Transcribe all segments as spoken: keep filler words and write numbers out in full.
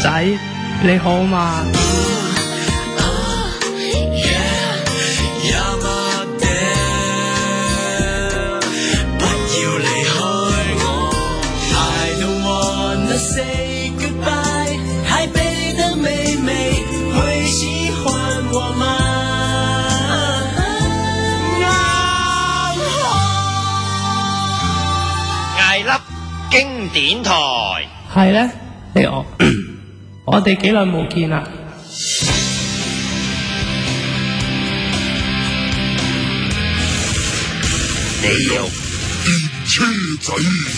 仔你好嘛？ 經典台係咧，你我我哋幾耐冇見啦？ 你有電車仔。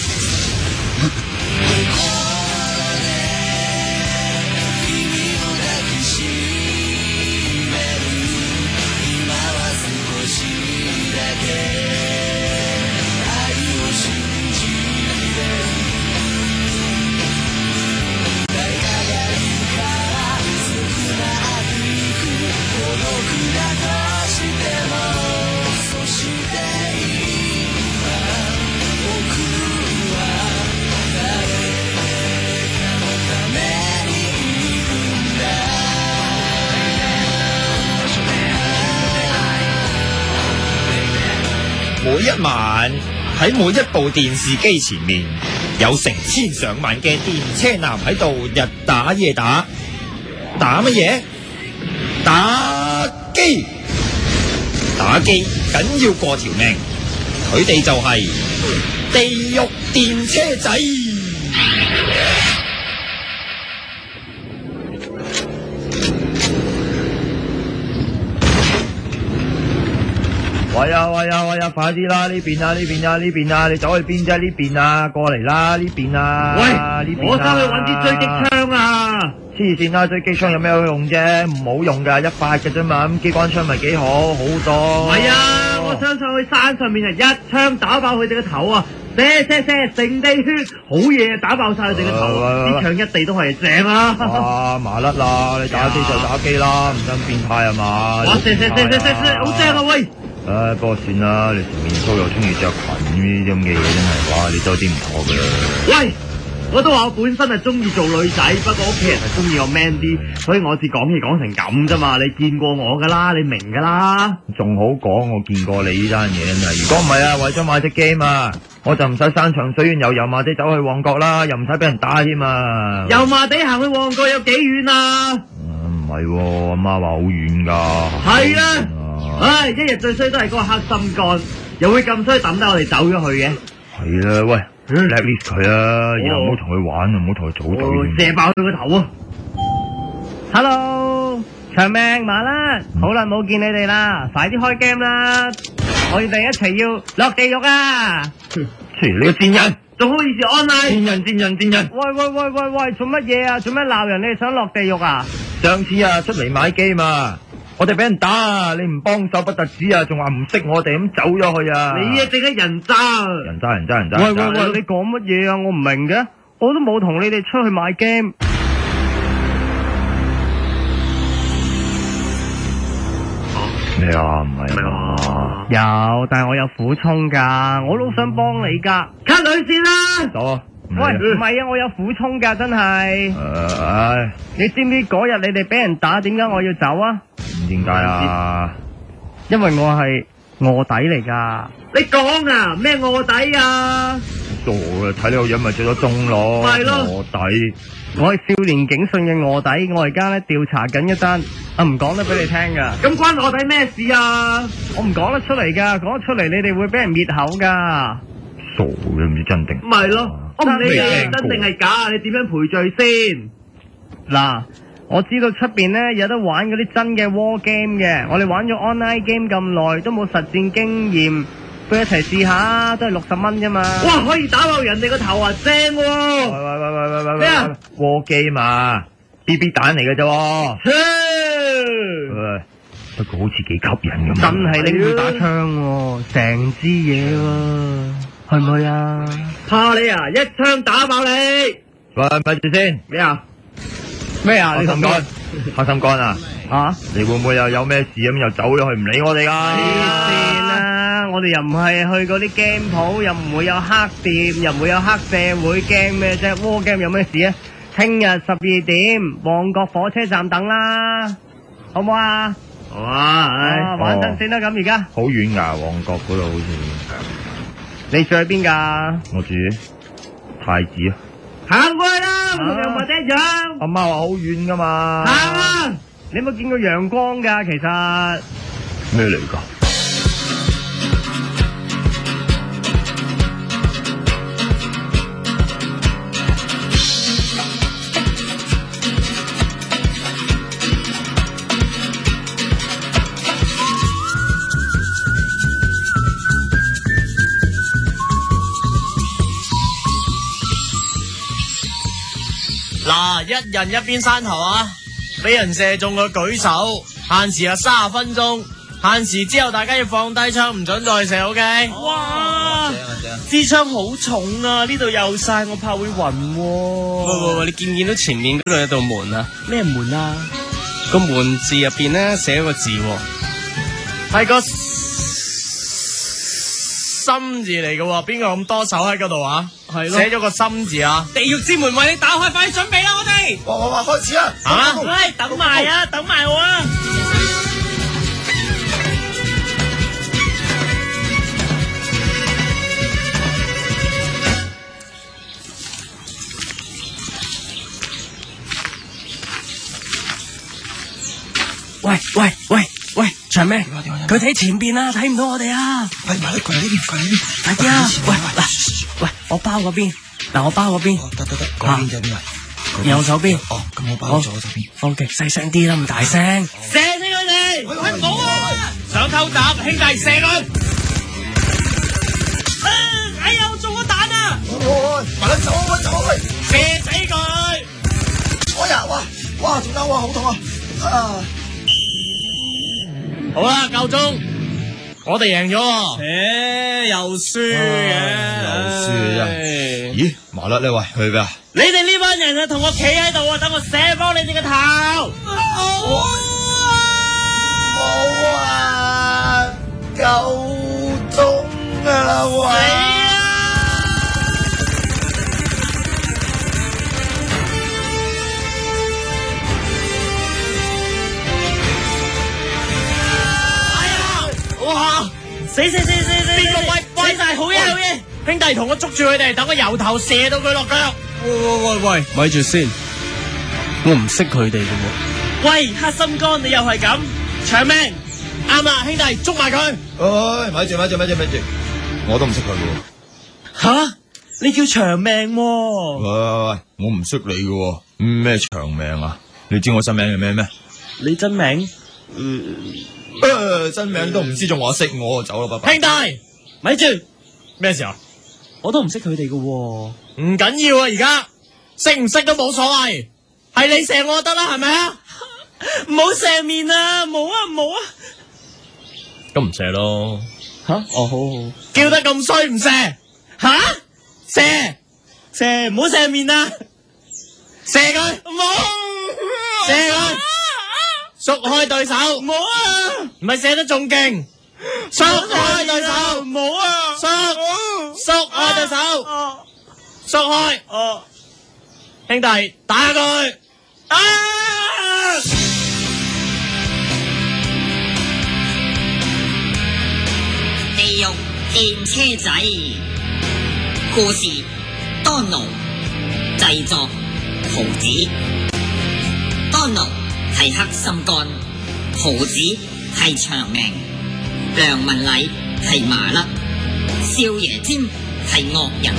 每一晚喺每一部電視機前面，有成千上萬嘅電車男喺度日打夜打，打乜嘢？打機，打機緊要過條命，佢哋就係地獄電車仔。 喂呀喂呀喂呀，快啲啦！呢邊啊呢邊啊呢邊啊，你走去邊啫？呢邊啊，過嚟啦！呢邊啊， 喂， 呢邊啊， 我走去揾啲狙擊槍啊！ 黐線啦，狙擊槍有咩好用啫？唔好用噶，一發嘅啫嘛。咁機關槍咪幾好，好多。 係啊，我想上去山上面啊，一槍打爆佢哋個頭啊！射射射，成地血，好嘢，打爆晒佢哋個頭，啲槍一地都係正啊！ 哇，麻甩啦！你打機就打機啦，唔使咁變態啊嘛！ 哇，射射射射射射，好正啊喂！ 唉，不過算啦，你條面粗又中意着裙呢啲咁嘅嘢，真係哇，你都有啲唔妥嘅。 喂，我都話我本身係中意做女仔，不過屋企人係中意我 man 啲，所以我至講嘢講成咁啫嘛。你見過我噶啦，你明噶啦。 仲好講，我見過你呢單嘢啊！如果唔係啊，為咗買隻 game 啊，我就唔使山長水遠由油麻地走去旺角啦，又唔使俾人打添啊！ 油麻地行去旺角有幾遠啊？ 唔係喎，阿媽話好遠噶。 係啊。唉，一日最衰都係嗰個黑心幹，又會咁衰抌低我哋走咗去嘅。 係啦，喂 ，blacklist 佢啊，以後唔好同佢玩啊，唔好同佢組隊。 射爆佢個頭啊 ！Hello， 長命馬啦，好耐冇見你哋啦，快啲開 game 啦！我哋一齊要落地獄啊！ 切，你個賤人， 仲好意思 online？ 賤人，賤人，賤人！ 喂喂喂喂喂，做乜嘢啊？做咩鬧人？你哋想落地獄啊？ 上次啊，出嚟買 game 啊！我哋俾人打啊！你唔幫手不特止啊，仲話唔識我哋咁走咗去啊！ 你啊，淨係人渣！ 人渣人渣人渣！ 喂喂喂，你講乜嘢啊？我唔明嘅，我都冇同你哋出去買 game。 咩啊？唔係啊？ 有，但係我有苦衷噶，我都想幫你噶。 cut 女先啦！ 走啊！ 喂，唔係啊，我有苦衷噶，真係。 誒，唉！ 你知唔知嗰日你哋俾人打，點解我要走啊？ 點解啊？ 因為我係臥底嚟噶。 你講啊，咩臥底啊？ 傻嘅，睇你個樣咪着咗鐘咯。 係咯。 臥底。 我係少年警訊嘅臥底，我而家咧調查緊一單，啊唔講得俾你聽噶。 咁關臥底咩事啊？ 我唔講得出嚟噶，講得出嚟你哋會俾人滅口噶。 傻嘅，唔知真定。 唔係咯。我唔理你真定係假，你點樣賠罪先？ 嗱，我知道出邊咧有得玩嗰啲真嘅 war game 嘅，我哋玩咗 online game 咁耐都冇實戰經驗，不如一齊試下，都係六十蚊啫嘛。 哇，可以打爆人哋個頭啊，正喎！ 喂喂喂喂喂喂！ 咩啊 ？war game 啊 ，B B 彈嚟嘅啫。 切！ 不過好似幾吸引咁。 真係拎住打槍喎，成支嘢喎。去唔去啊？ 怕你啊！一槍打爆你！ 喂，咪住先。 咩啊？ 咩啊？ 黑心肝，黑心肝啊！ 啊！ 你會唔會又有咩事咁又走咗去唔理我哋噶？ 黐線啦！我哋又唔係去嗰啲 game 鋪，又唔會有黑店，又唔會有黑社會 game 咩啫？war game 有咩事啊？ 聽日十二點旺角火車站等啦，好唔好啊？ 好啊，唉， 啊，玩陣先啦，咁而家好遠㗎，旺角嗰度好似。 你住喺邊㗎？ 我住太子啊。 行過去啦，同楊或者一樣。 阿媽話好遠㗎嘛。 行啊！ 你有冇見過陽光㗎？其實咩嚟㗎？ 嗱，一人一邊山頭啊，俾人射中個舉手，限時啊三十分鐘，限時之後大家要放低槍，唔准再射 ，OK？ 哇！支槍好重啊，呢度又晒，我怕會暈喎。 喂喂喂，你見唔見到前面嗰度有道門啊？ 咩門啊？ 個門字入邊咧寫咗個字， 係個心字嚟嘅喎，邊個咁多手喺嗰度啊？ 係咯寫咗個心字啊！ 地獄之門為你打開，快啲準備啦，我哋！ 哇哇哇，開始啦！啊！ 喂，等埋啊，等埋我啊！喂喂喂喂，長命，佢哋喺前邊啊，睇唔到我哋啊！ 喂，埋嚟過嚟呢邊，過嚟呢邊， 快啲啊！喂嗱，喂，我包嗰邊，嗱我包嗰邊， 得得得，嗰邊就邊啊？ 右手邊。 哦，咁我包咗左手邊。 放極細聲啲啦，咁大聲。射死佢哋！ 喂唔好啊！想偷襲，兄弟射佢！哎呀，我中咗彈啊！ 喂，埋嚟走啊！喂，走啊！喂， 射死佢！ 哎呀，哇哇，仲有哇，好痛啊！啊！好啦，夠鐘，我哋贏咗喎。 誒，又輸嘅， 又輸啫。咦，麻甩呢？喂，去邊啊？ 你哋呢班人啊，同我企喺度啊，等我射翻你哋個頭。 冇啊，夠鐘㗎啦，喂！ 哇！死死死死死！邊個喂喂晒？好嘢好嘢！ 兄弟，同我捉住佢哋，等我由頭射到佢落腳。 喂喂喂喂，咪住先，我唔識佢哋嘅喎。 喂，黑心肝，你又係咁長命？ 啱啦，兄弟，捉埋佢。唉，咪住咪住咪住咪住，我都唔識佢嘅。 吓？你叫長命喎？ 喂喂喂，我唔識你嘅，咩長命啊？你知我真名係咩咩？ 你真名？ 嗯，呃、真名都唔知，仲話識我，走啦，拜拜。兄弟， 咪住， 咩事啊？ 我都唔識佢哋嘅喎。 唔緊要啊，而家識唔識都冇所謂，係你射我就得啦，係咪啊？ 唔好射面啊！冇啊冇啊！ 咁唔射咯。 吓？哦好好。 叫得咁衰唔射？ 吓？ 射射唔好射面啊！ 射佢， 冇。 射佢，縮開對手。 冇啊！ 唔係射得仲勁，縮開對手。 冇啊！ 縮縮開對手，縮開。 哦， 兄弟，打佢。 啊！ 地獄電車仔故事，多奴製作，豪子。多奴係黑心肝，豪子係長命，梁文禮係麻甩，少爺尖係惡人。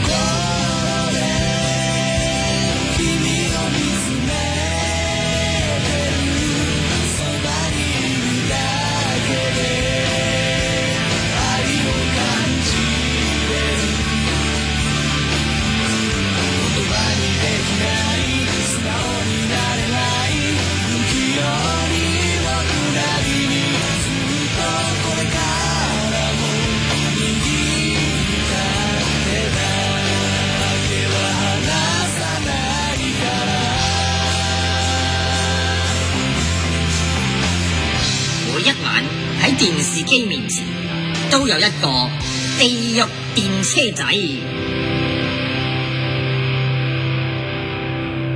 每一晚喺電視機面前都有一個地獄電車仔。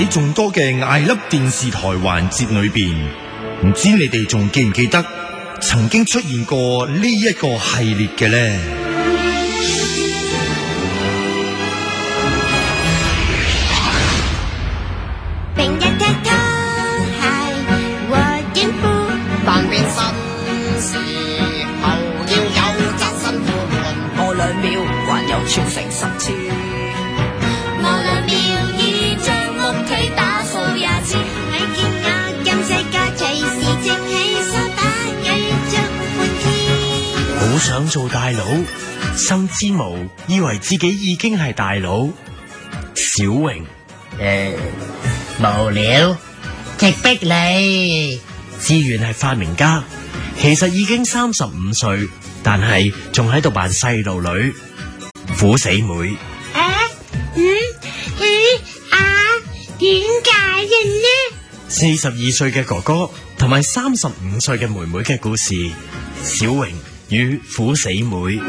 喺眾多嘅艾粒電視台環節裏邊，唔知你哋仲記唔記得曾經出現過呢一個系列嘅呢？ 明日的他係我肩負，但變身時候要有責身負輪。我兩秒還有傳承十次，我兩秒已將屋企打掃廿次。你見我今世界隨時正起手打繼續歡天。 好想做大佬，心之無以為自己已經係大佬。小榮， 誒，無聊，直逼你。 志願係發明家，其實已經三十五歲，但係仲喺度扮細路女。苦死妹， 啊，嗯，嗯，啊，點解嘅呢？ 四十二歲嘅哥哥同埋三十五歲嘅妹妹嘅故事。小榮與苦死妹。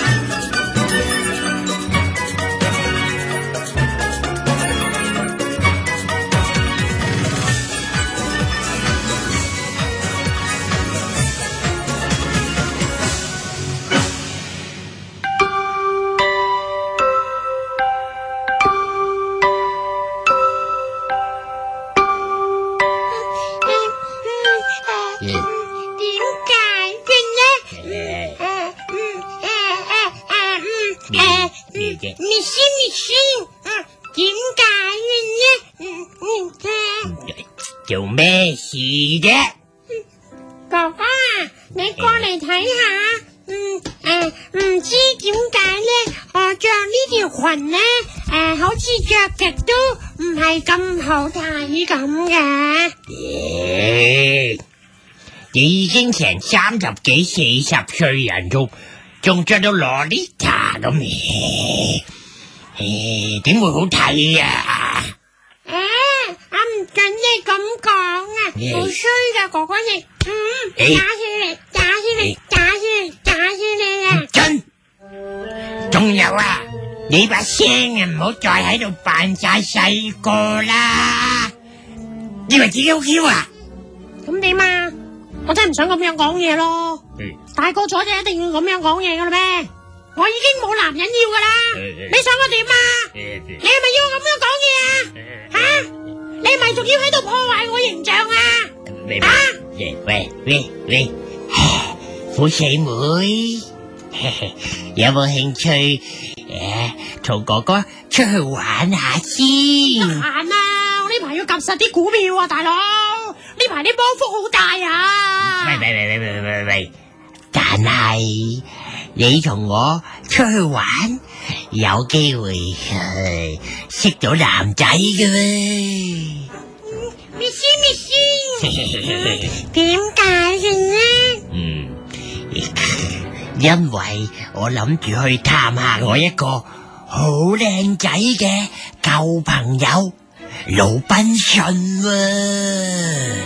做咩事啫？ 哥哥啊，你過嚟睇下。嗯誒，唔知點解咧，我着呢條裙咧，誒，好似着極都唔係咁好睇咁嘅。 誒，你已經成三十幾四十歲人仲仲着到洛麗塔咁嘅，誒，點會好睇啊？ 誒，我唔准你咁講啊，好衰噶哥哥你，嗯，打死你，打死你，打死你，打死你啊！ 真，仲有啊，你把聲啊唔好再喺度扮晒細個啦，以為自己好 Q 啊？ 咁點啊？我真係唔想咁樣講嘢咯。大個咗就一定要咁樣講嘢噶啦咩？我已經冇男人要噶啦，你想我點啊？你係咪要我咁樣講嘢啊？吓？你係咪仲要喺度破壞我形象啊？啊？ 喂喂喂，苦死妹，有冇興趣誒同哥哥出去玩下先？ 閒啊！我呢排要夾實啲股票啊，大佬，呢排啲波幅好大啊！ 喂喂喂喂喂喂喂，但係你同我出去玩，有機會誒識到男仔嘅喎。 咪先咪先，點解嘅呢？ 嗯，因為我諗住去探下我一個好靚仔嘅舊朋友魯賓遜喎。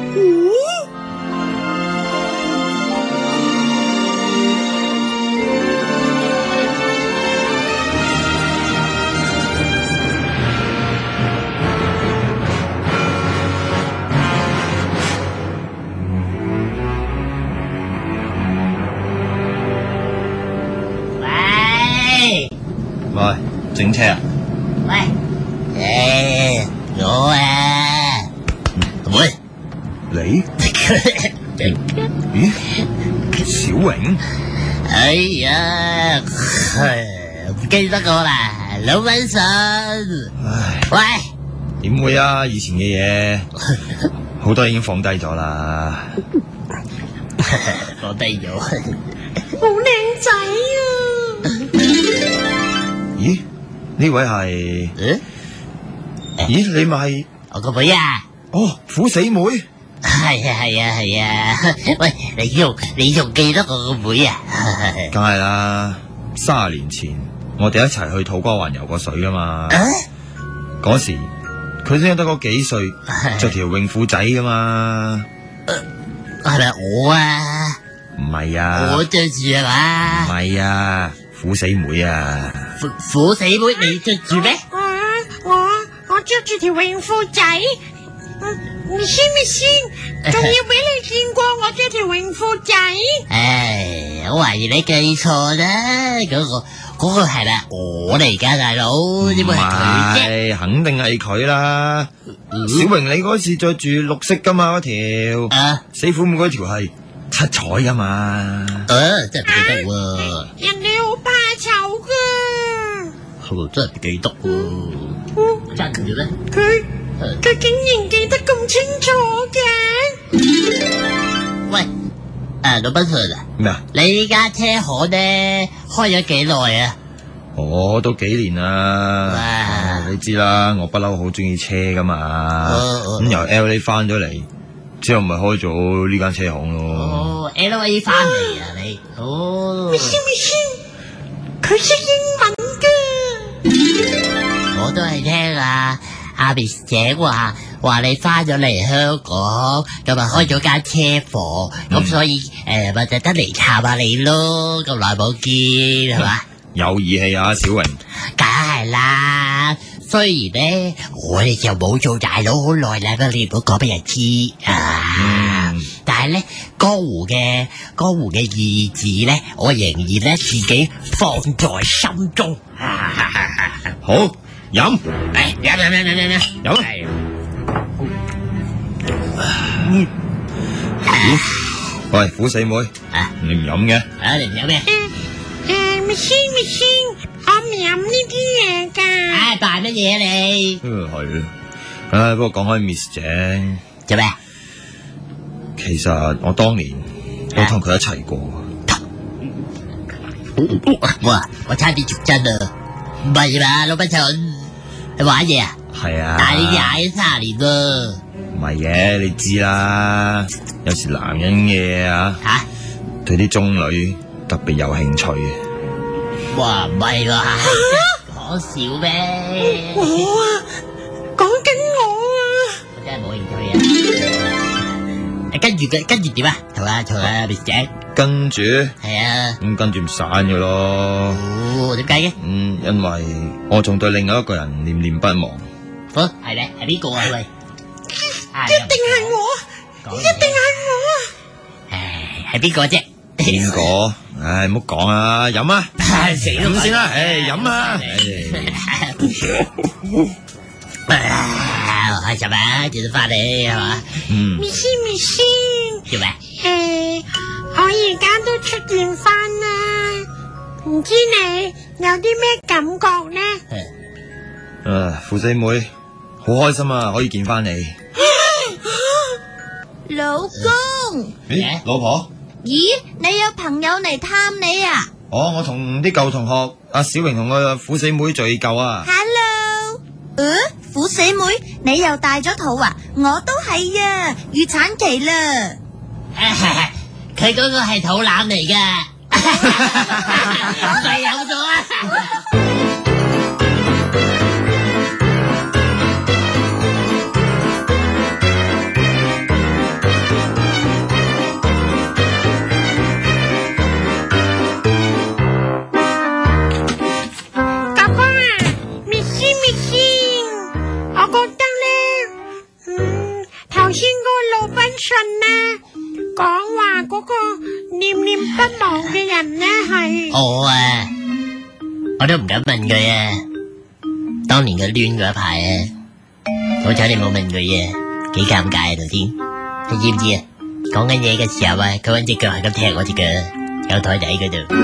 喂，整車啊？ 喂，誒，我啊，喂， 你？咦？小榮？ 哎呀，唔記得我啦，魯賓遜。 唉， 喂， 點會啊？以前嘅嘢好多已經放低咗啦。 放低咗， 好靚仔啊！ 咦？呢位係？ 嗯？ 咦？你咪係我個妹啊？ 哦，苦死妹。 係啊係啊係啊！喂，你仲你仲記得我個妹啊？ 梗係啦，卅年前我哋一齊去土瓜灣游過水噶嘛。嗰、啊、時佢先得嗰幾歲，着條泳褲仔噶嘛。 係咪我啊？ 唔係啊， 我着住係嘛？ 唔係啊，苦死妹啊！ 苦苦死妹，你着住咩？ 我我我着着住條泳褲仔，唔先咪先，仲要俾你見過我着條泳褲仔。 唉，我懷疑你記錯啦，嗰、嗰個嗰、嗰個係咪我嚟噶大佬？點會係佢啫？ 係，肯定係佢啦。 嗯、 小榮，你嗰次着住綠色噶嘛？嗰條啊， 死虎妹嗰條係七彩噶嘛？ 啊，真係唔記得喎。 人哋好怕醜噶。 係真係唔記得喎。真嘅咩？ 佢佢竟然記得咁清楚嘅。 喂，誒，老賓士啊， 咩啊？ 你家車行咧開咗幾耐啊？ 我都幾年啦， 哇你知啦，我不嬲好中意車噶嘛， 哦咁由 L A 翻咗嚟之後，咪開咗呢間車行咯。 哦 ，L A 翻嚟啊你？哦， 咪先咪先，佢識英文噶。 我都係聽啊阿 Miss 姐話話你翻咗嚟香港，咁啊開咗間車房，咁所以誒咪就得嚟探下你咯，咁耐冇見係嘛？ 有義氣啊，小榮。 梗係啦，雖然咧我哋就冇做大佬好耐啦，不過你唔好講俾人知啊。 嗯、但係咧江湖嘅江湖嘅義字咧，我仍然咧自己放在心中。 好飲， 誒飲飲飲飲飲飲。 嗯。 喂，虎死妹， 啊， 你唔飲嘅？ 啊，你唔飲咩？ 誒，咪先咪先，我唔飲呢啲嘢噶。 唉，扮乜嘢你？ 嗯，係啊。唉，不過講開 Miss 姐， 做咩？ 其實我當年都同佢一齊過。 哇！我差啲捉真啊！唔係嘛，老不蠢，你玩嘢啊？ 係啊。 但係你廿三年喎。 唔係嘅，你知啦。有時男人嘅啊， 吓對啲中女特別有興趣嘅。 哇，唔係喎，講笑咩？ 我啊，講緊我啊。 我真係冇興趣啊！跟住嘅跟住點啊？同啊同啊 Miss 姐。 跟住係啊。 咁跟住唔散嘅咯。 哦，點解嘅？ 嗯，因為我仲對另外一個人念念不忘。 哦，係咧，係邊個啊？喂， 一定係我，一定係我。 唉，係邊個啫？ 邊個？唉，唔好講啊，飲啊， 死都飲先啦，唉，飲啊。 啊，開心啊，見到翻嚟係嘛？ 嗯。 咪先咪先。 做咩？ 誒，我而家都出現翻啦，唔知你有啲咩感覺呢？ 誒，父四妹，好開心啊，可以見翻你。 老公， 咦，老婆？ 咦，你有朋友嚟探你啊？ 哦，我同啲舊同學阿小榮同個虎死妹聚舊啊。 Hello，嗯，虎死妹，你又大咗肚啊？我都係啊，預產期啦。 佢嗰個係肚腩嚟噶，咪有咗啊！ 講話嗰個念念不忘嘅人呢係我啊，我都唔敢問佢啊。當年佢攣嗰一排啊，好彩你冇問佢啊，幾尷尬啊頭先。你知唔知啊？講緊嘢嘅時候啊，佢搵隻腳係咁踢我隻腳，有台底嗰度。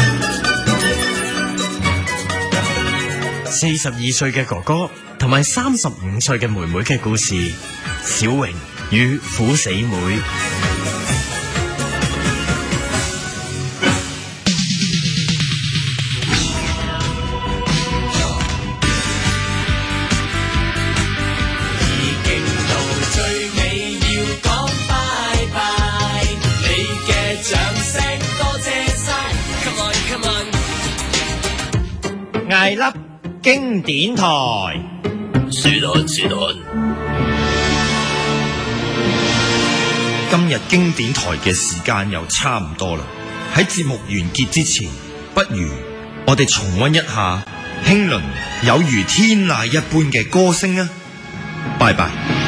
四十二歲嘅哥哥同埋三十五歲嘅妹妹嘅故事，小榮與虎死妹。 艾粒經典台， 說看說看。 今日經典台嘅時間又差唔多啦，喺節目完結之前，不如我哋重溫一下輕倫有如天籟一般嘅歌聲啊！拜拜。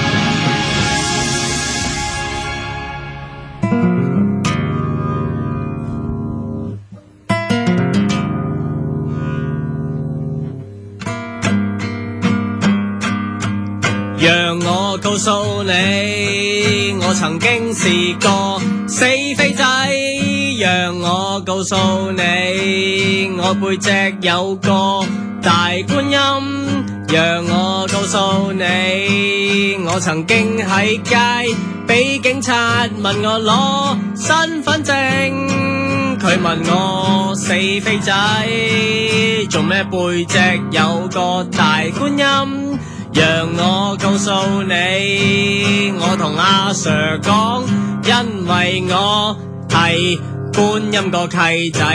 讓我告訴你，我曾經試過死飛仔。讓我告訴你，我背脊有個大觀音。讓我告訴你，我曾經喺街俾警察問我攞身份證。佢問我死飛仔，做咩背脊有個大觀音？讓我告訴你，我同阿 Sir 講，因為我係觀音個契仔。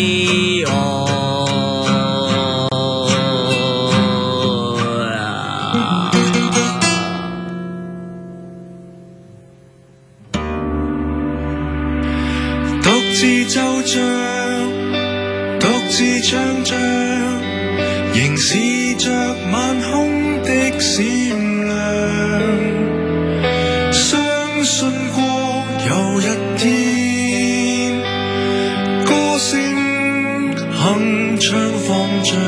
哦， 獨自奏唱，獨自唱着，凝視着晚空的閃亮，相信過有一天，歌聲鏗鏘放着，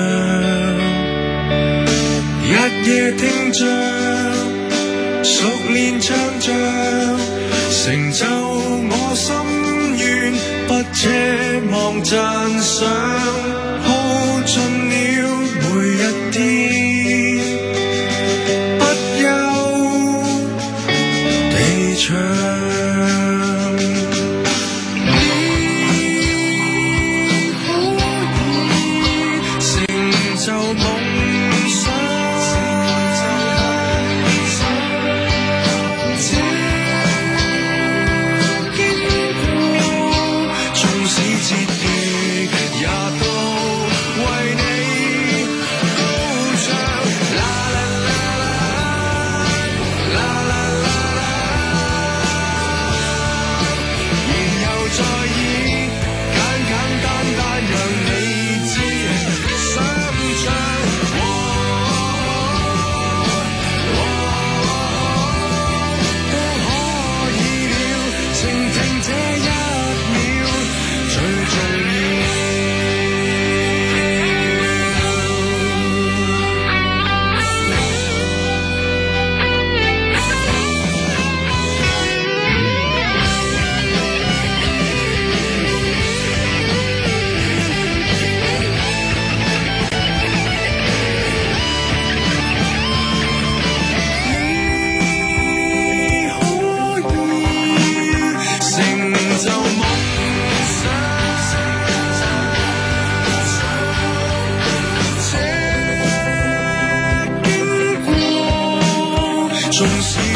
日夜聽着，熟練唱着，成就我心願，不奢望讚賞，耗盡了每一天，不休地唱。縱使